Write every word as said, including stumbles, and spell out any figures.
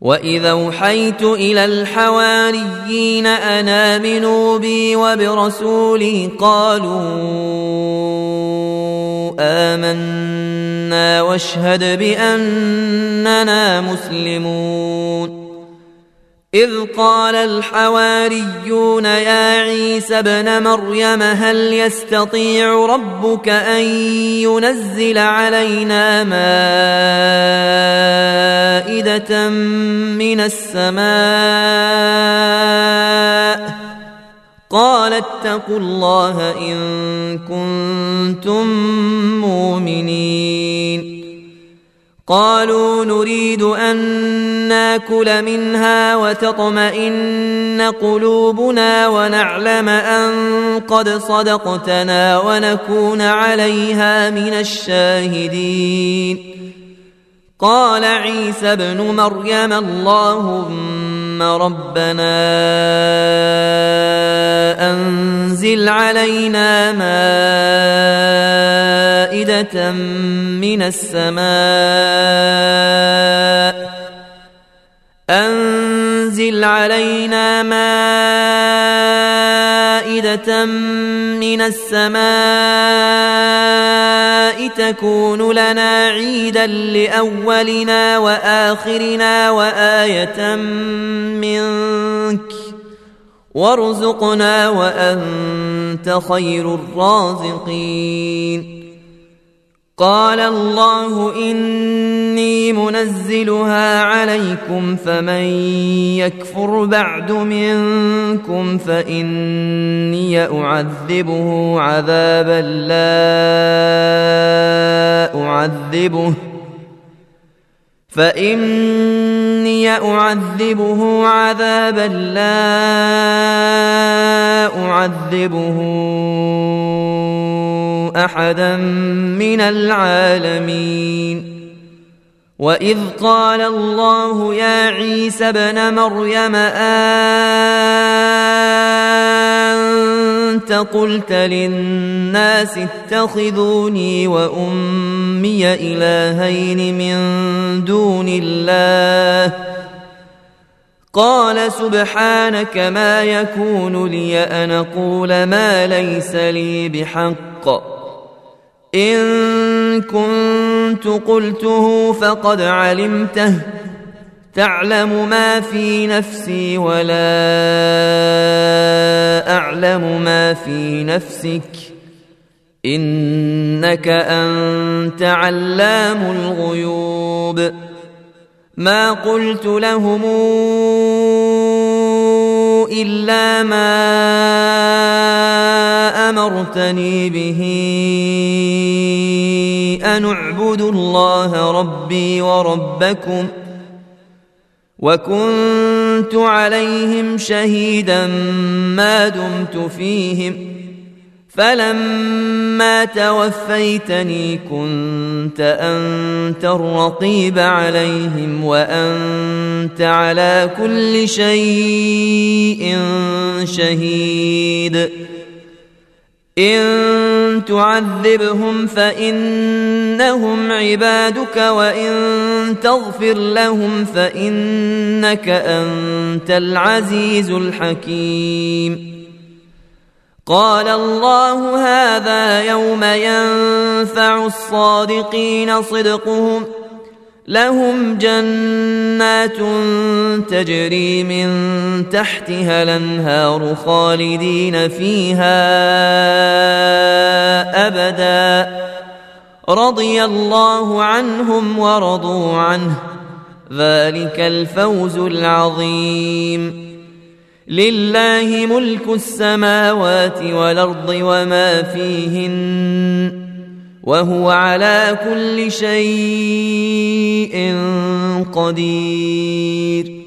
وإذا أوحيت إلى الحواريين أن آمنوا بي وبرسولي قالوا آمنا واشهد بأننا مسلمون إذ قال الحواريون يا عيسى ابن مريم هل يستطيع ربك أن ينزل علينا مائدة من السماء قال اتقوا الله إن كنتم مؤمنين قالوا نريد أن ناكل منها وتطمئن قلوبنا ونعلم أن قد صدقتنا ونكون عليها من الشاهدين قال عيسى ابن مريم اللهم ربنا أنزل علينا مائدة من السماء أنزل علينا مائدة من السماء تكون لنا عيدا لأولنا وآخرنا وآية منك وارزقنا وأنت خير الرازقين قال الله إني منزلها عليكم فمن يكفر بعد منكم فإني أعذبه عذابا لا أعذبه فإني أعذبه عذابا لا أعذبه أحدا من العالمين وإذ قال الله يا عيسى ابن مريم أنت قلت للناس اتخذوني وأمي إلهين من دون الله قال سبحانك ما يكون لي أن أقول ما ليس لي بحق إن كنت قلته فقد علمته تعلم ما في نفسي ولا أعلم ما في نفسك إنك أنت علام الغيوب ما قلت لهم إلا ما أمرتني به أن اعبدوا الله ربي وربكم وكنت عليهم شهيدا ما دمت فيهم فلما توفيتني كنت أنت الرقيب عليهم وأنت على كل شيء شهيد إن تعذبهم فإنهم عبادك وإن تغفر لهم فإنك أنت العزيز الحكيم قال الله هذا يوم ينفع الصادقين صدقهم لهم جنات تجري من تحتها الأنهار خالدين فيها أبدا رضي الله عنهم ورضوا عنه ذلك الفوز العظيم لله ملك السماوات والأرض وما فيهن وهو على كل شيء قدير